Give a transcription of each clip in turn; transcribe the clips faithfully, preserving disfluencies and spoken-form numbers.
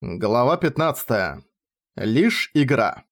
Глава пятнадцатая. Лишь игра.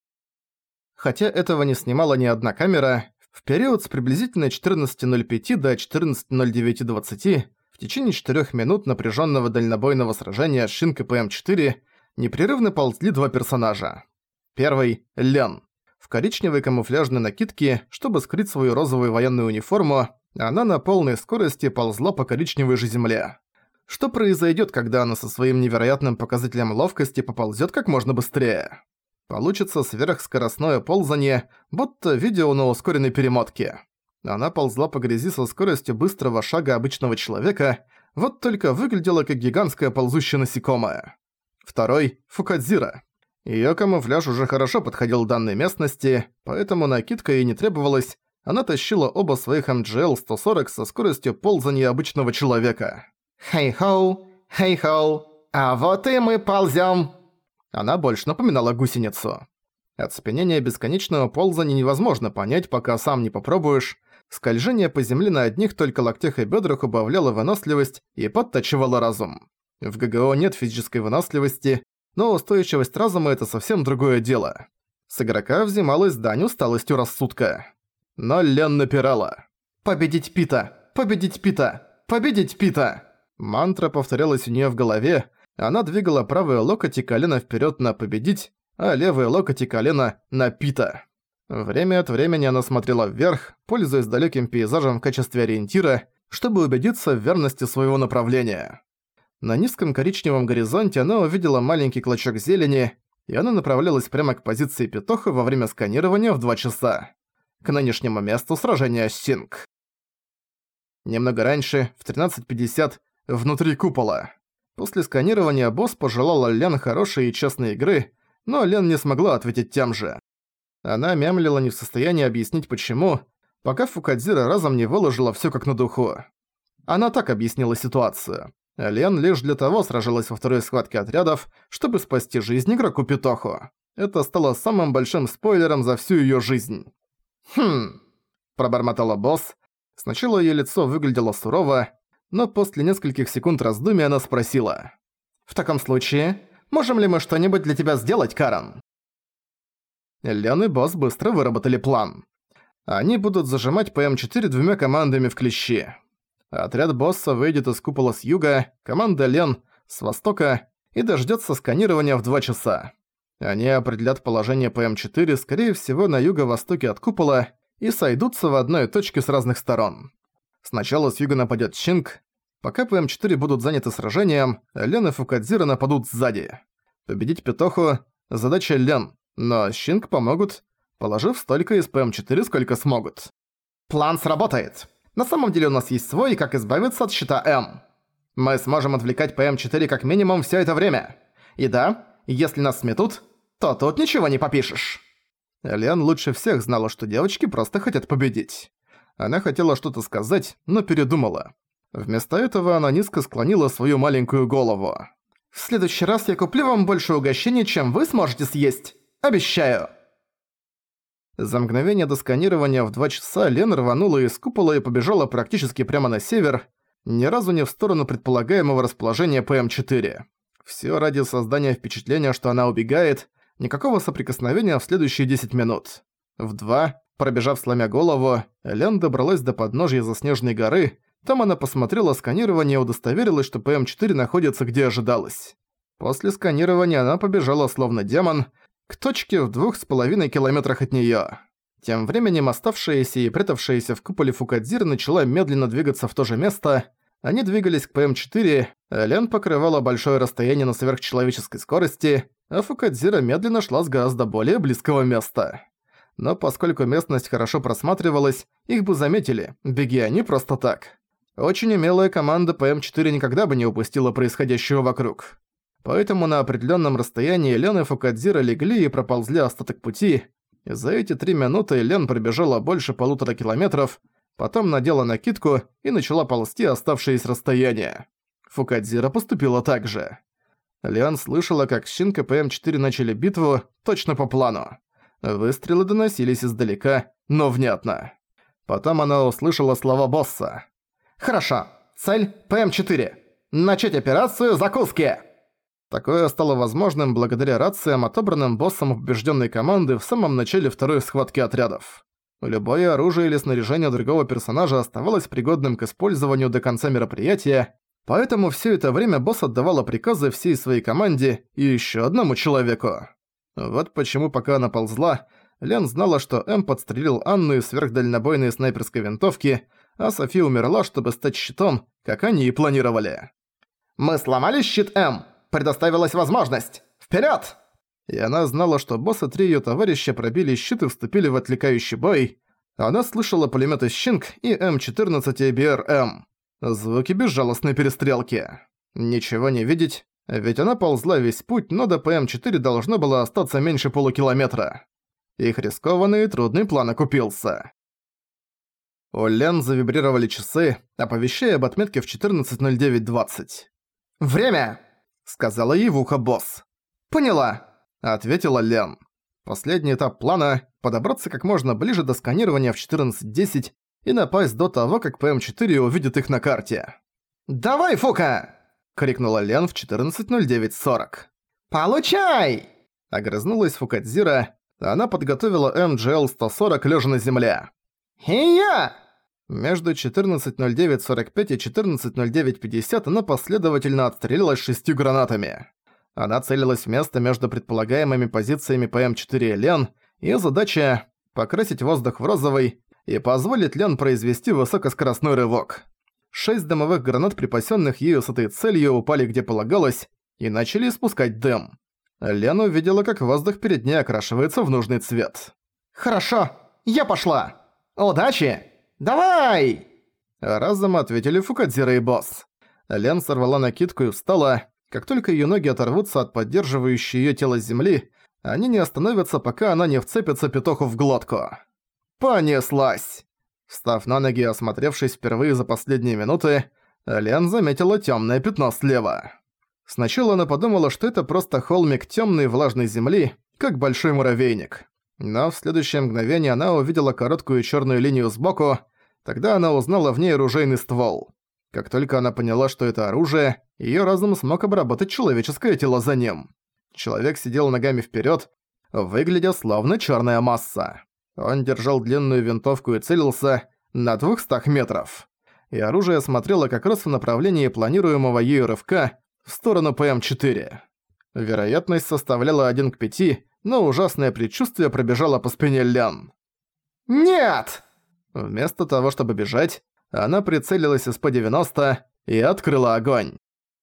Хотя этого не снимала ни одна камера, в период с приблизительно четырнадцати ноль пяти до четырнадцати ноль девяти двадцати в течение четырёх минут напряженного дальнобойного сражения с Шинкой Пэ Эм четыре непрерывно ползли два персонажа. Первый – Лен. В коричневой камуфляжной накидке, чтобы скрыть свою розовую военную униформу, она на полной скорости ползла по коричневой же земле. Что произойдет, когда она со своим невероятным показателем ловкости поползет как можно быстрее? Получится сверхскоростное ползание, будто видео на ускоренной перемотке. Она ползла по грязи со скоростью быстрого шага обычного человека, вот только выглядела как гигантское ползущее насекомое. Второй – Фукадзира. Её камуфляж уже хорошо подходил данной местности, поэтому накидка ей не требовалась, она тащила оба своих эм джи эл сто сорок со скоростью ползания обычного человека. «Хей-хоу, хей-хоу, а вот и мы ползём!» Она больше напоминала гусеницу. Оцепенение бесконечного ползания невозможно понять, пока сам не попробуешь. Скольжение по земле на одних только локтях и бёдрах убавляло выносливость и подтачивало разум. В гэ гэ о нет физической выносливости, но устойчивость разума – это совсем другое дело. С игрока взималась дань усталостью рассудка. Но Лен напирала. «Победить Пита! Победить Пита! Победить Пита!» Мантра повторялась у неё в голове, она двигала правый локоть и колено вперёд на «победить», а левый локоть и колено на «Пита». Время от времени она смотрела вверх, пользуясь далёким пейзажем в качестве ориентира, чтобы убедиться в верности своего направления. На низком коричневом горизонте она увидела маленький клочок зелени, и она направлялась прямо к позиции Петоха во время сканирования в два часа. К нынешнему месту сражения с Шинк. Немного раньше, в тринадцать пятьдесят, внутри купола. После сканирования босс пожелала Лен хорошей и честной игры, но Лен не смогла ответить тем же. Она мямлила, не в состоянии объяснить почему, пока Фукадзира разом не выложила всё как на духу. Она так объяснила ситуацию. Лен лишь для того сражалась во второй схватке отрядов, чтобы спасти жизнь игроку Петоху. Это стало самым большим спойлером за всю её жизнь. «Хм...» – пробормотала босс. Сначала её лицо выглядело сурово, но после нескольких секунд раздумий она спросила. «В таком случае, можем ли мы что-нибудь для тебя сделать, Карен?» Лен и босс быстро выработали план. Они будут зажимать Пэ Эм четыре двумя командами в клещи. Отряд босса выйдет из купола с юга, команда Лен – с востока и дождётся сканирования в два часа. Они определят положение Пэ Эм четыре, скорее всего, на юго-востоке от купола и сойдутся в одной точке с разных сторон. Сначала с юга нападёт Шинк. Пока Пэ Эм четыре будут заняты сражением, Лен и Фукадзира нападут сзади. Победить Петоху – задача Лен, но Шинк помогут, положив столько из Пэ Эм четыре, сколько смогут. План сработает. На самом деле у нас есть свой, как избавиться от щита М. Мы сможем отвлекать Пэ Эм четыре как минимум всё это время. И да, если нас сметут, то тут ничего не попишешь. Лен лучше всех знала, что девочки просто хотят победить. Она хотела что-то сказать, но передумала. Вместо этого она низко склонила свою маленькую голову. «В следующий раз я куплю вам больше угощений, чем вы сможете съесть. Обещаю!» За мгновение до сканирования в два часа Лен рванула из купола и побежала практически прямо на север, ни разу не в сторону предполагаемого расположения Пэ Эм четыре. Всё ради создания впечатления, что она убегает, никакого соприкосновения в следующие десять минут. В два, пробежав сломя голову, Лен добралась до подножья заснеженной горы. Там она посмотрела сканирование и удостоверилась, что Пэ Эм четыре находится где ожидалось. После сканирования она побежала словно демон к точке в двух с половиной километрах от неё. Тем временем оставшаяся и прятавшаяся в куполе Фукадзира начала медленно двигаться в то же место. Они двигались к Пэ Эм четыре, Лен покрывала большое расстояние на сверхчеловеческой скорости, а Фукадзира медленно шла с гораздо более близкого места. Но поскольку местность хорошо просматривалась, их бы заметили, беги они просто так. Очень умелая команда Пэ Эм четыре никогда бы не упустила происходящего вокруг. Поэтому на определенном расстоянии Лен и Фукадзира легли и проползли остаток пути. За эти три минуты Лен пробежала больше полутора километров, потом надела накидку и начала ползти оставшееся расстояние. Фукадзира поступила так же. Лен слышала, как Шинк и Пэ Эм четыре начали битву точно по плану. Выстрелы доносились издалека, но внятно. Потом она услышала слова босса. «Хорошо. Цель Пэ Эм четыре. Начать операцию закуски!» Такое стало возможным благодаря рациям, отобранным боссом убежденной команды в самом начале второй схватки отрядов. Любое оружие или снаряжение другого персонажа оставалось пригодным к использованию до конца мероприятия, поэтому все это время босс отдавала приказы всей своей команде и еще одному человеку. Вот почему, пока она ползла, Лен знала, что М подстрелил Анну из сверхдальнобойной снайперской винтовки, а Софи умерла, чтобы стать щитом, как они и планировали. «Мы сломали щит М! Предоставилась возможность! Вперед!» И она знала, что босс и три её товарища пробили щит и вступили в отвлекающий бой. Она слышала пулемёты Щинг и Эм четырнадцать и Би Ар Эм. Звуки безжалостной перестрелки. Ничего не видеть, ведь она ползла весь путь, но до Пэ Эм четыре должно было остаться меньше полукилометра. Их рискованный и трудный план окупился. У Лен завибрировали часы, оповещая об отметке в четырнадцать ноль девять двадцать. «Время!» — сказала ей в ухо босс. «Поняла!» — ответила Лен. Последний этап плана — подобраться как можно ближе до сканирования в четырнадцать десять и напасть до того, как Пэ Эм четыре увидит их на карте. «Давай, Фука!» — крикнула Лен в четырнадцать ноль девять сорок. «Получай!» — огрызнулась Фукадзира. Она подготовила Эм Джи Эл сто сорок лежа на земле. «И я!» Между четырнадцать ноль девять сорок пять и четырнадцать ноль девять пятьдесят она последовательно отстрелилась шестью гранатами. Она целилась в место между предполагаемыми позициями Пэ Эм четыре и Лен, и задача — покрасить воздух в розовый и позволить Лен произвести высокоскоростной рывок. Шесть дымовых гранат, припасенных ею с этой целью, упали где полагалось и начали испускать дым. Лен увидела, как воздух перед ней окрашивается в нужный цвет. «Хорошо, я пошла! Удачи! Давай!» Разом ответили Фукадзира и босс. Лен сорвала накидку и встала. Как только её ноги оторвутся от поддерживающей её тело земли, они не остановятся, пока она не вцепится петуху в глотку. Понеслась! Встав на ноги и осмотревшись впервые за последние минуты, Лен заметила тёмное пятно слева. Сначала она подумала, что это просто холмик тёмной влажной земли, как большой муравейник. Но в следующее мгновение она увидела короткую чёрную линию сбоку, тогда она узнала в ней оружейный ствол. Как только она поняла, что это оружие, её разум смог обработать человеческое тело за ним. Человек сидел ногами вперёд, выглядя словно чёрная масса. Он держал длинную винтовку и целился на двухстах метров. И оружие смотрело как раз в направлении планируемого ею рывка в сторону Пэ Эм четыре. Вероятность составляла один к пяти, но ужасное предчувствие пробежало по спине Лен. «Нет!» Вместо того, чтобы бежать, она прицелилась из Пэ девяносто и открыла огонь.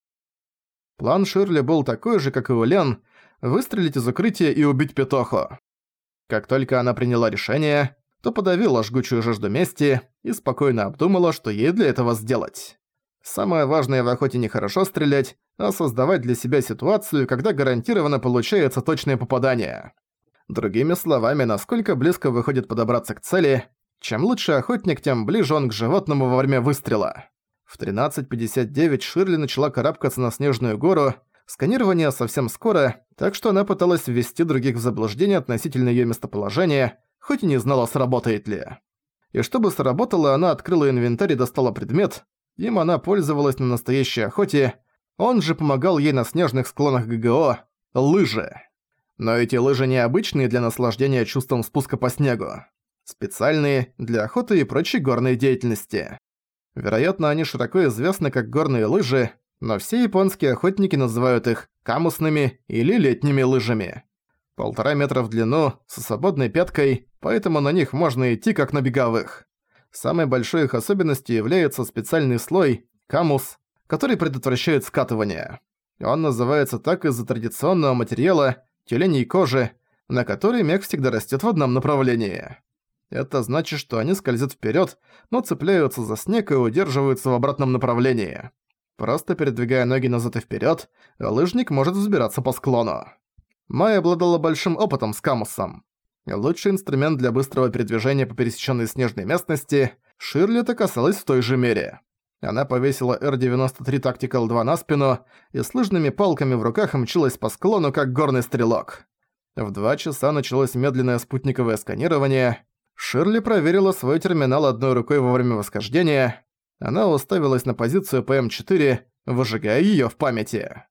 План Ширли был такой же, как и у Лен – выстрелить из укрытия и убить Петоху. Как только она приняла решение, то подавила жгучую жажду мести и спокойно обдумала, что ей для этого сделать. Самое важное в охоте не хорошо стрелять, а создавать для себя ситуацию, когда гарантированно получается точное попадание. Другими словами, насколько близко выходит подобраться к цели, чем лучше охотник, тем ближе он к животному во время выстрела. В тринадцать пятьдесят девять Ширли начала карабкаться на снежную гору. Сканирование совсем скоро, так что она пыталась ввести других в заблуждение относительно её местоположения, хоть и не знала, сработает ли. И чтобы сработало, она открыла инвентарь и достала предмет. Им она пользовалась на настоящей охоте. Он же помогал ей на снежных склонах Гэ Гэ О – лыжи. Но эти лыжи необычные для наслаждения чувством спуска по снегу. Специальные для охоты и прочей горной деятельности. Вероятно, они широко известны как горные лыжи, но все японские охотники называют их камусными или летними лыжами. Полтора метра в длину, со свободной пяткой, поэтому на них можно идти как на беговых. Самой большой их особенностью является специальный слой – камус, который предотвращает скатывание. Он называется так из-за традиционного материала – тюленей кожи, на которой мех всегда растет в одном направлении. Это значит, что они скользят вперед, но цепляются за снег и удерживаются в обратном направлении. Просто передвигая ноги назад и вперед, лыжник может взбираться по склону. Май обладала большим опытом с камусом. Лучший инструмент для быстрого передвижения по пересеченной снежной местности, Ширли это касалось в той же мере. Она повесила Эр девяносто три Тактикал два на спину и с лыжными палками в руках мчалась по склону, как горный стрелок. В два часа началось медленное спутниковое сканирование. Ширли проверила свой терминал одной рукой во время восхождения. Она уставилась на позицию Пэ Эм четыре, выжигая её в памяти.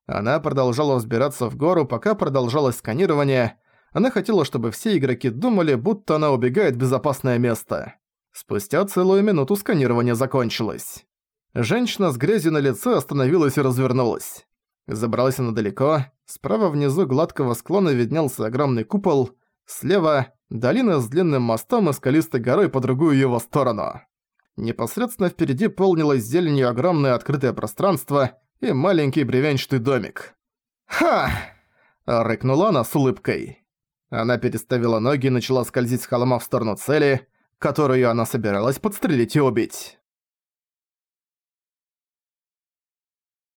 Она продолжала взбираться в гору, пока продолжалось сканирование. Она хотела, чтобы все игроки думали, будто она убегает в безопасное место. Спустя целую минуту сканирование закончилось. Женщина с грязью на лице остановилась и развернулась. Забралась она далеко. Справа внизу гладкого склона виднелся огромный купол. Слева – долина с длинным мостом и скалистой горой по другую его сторону. Непосредственно впереди полнилось зеленью огромное открытое пространство и маленький бревенчатый домик. «Ха!» – рыкнула она с улыбкой. Она переставила ноги и начала скользить с холма в сторону цели, которую она собиралась подстрелить и убить.